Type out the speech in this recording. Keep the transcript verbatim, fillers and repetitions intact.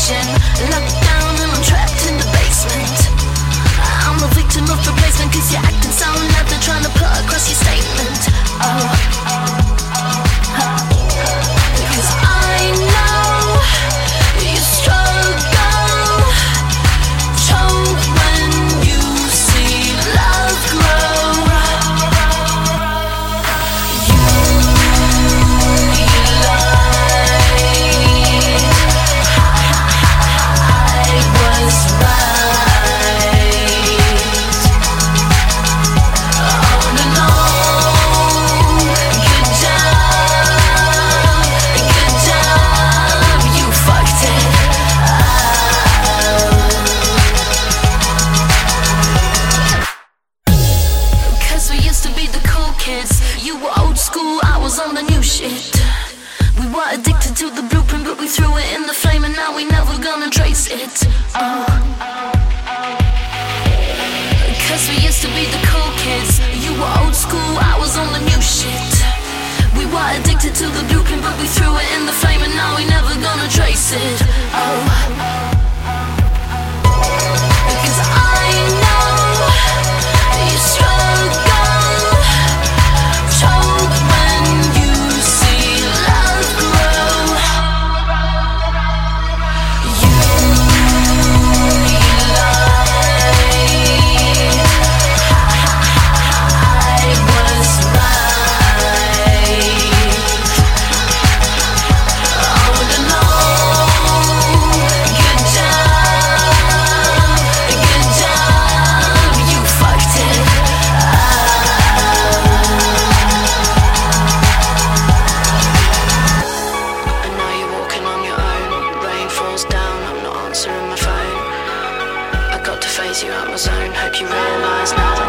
station, locked down and I'm trapped in the basement. I'm a victim of replacement, cause you're acting so loud, they're trying to put across your statement. Oh, cause I know you struggle, choke when you see love grow. You You were old school, I was on the new shit. We were addicted to the blueprint, but we threw it in the flame, and now we never gonna trace it. Oh. Cause we used to be the cool kids. You were old school, I was on the new shit. We were addicted to the blueprint, but we threw it in the flame, and now we never gonna trace it. Oh. Because I know you struggle. Answering my phone, I got to phase you out my zone. Hope you realise now.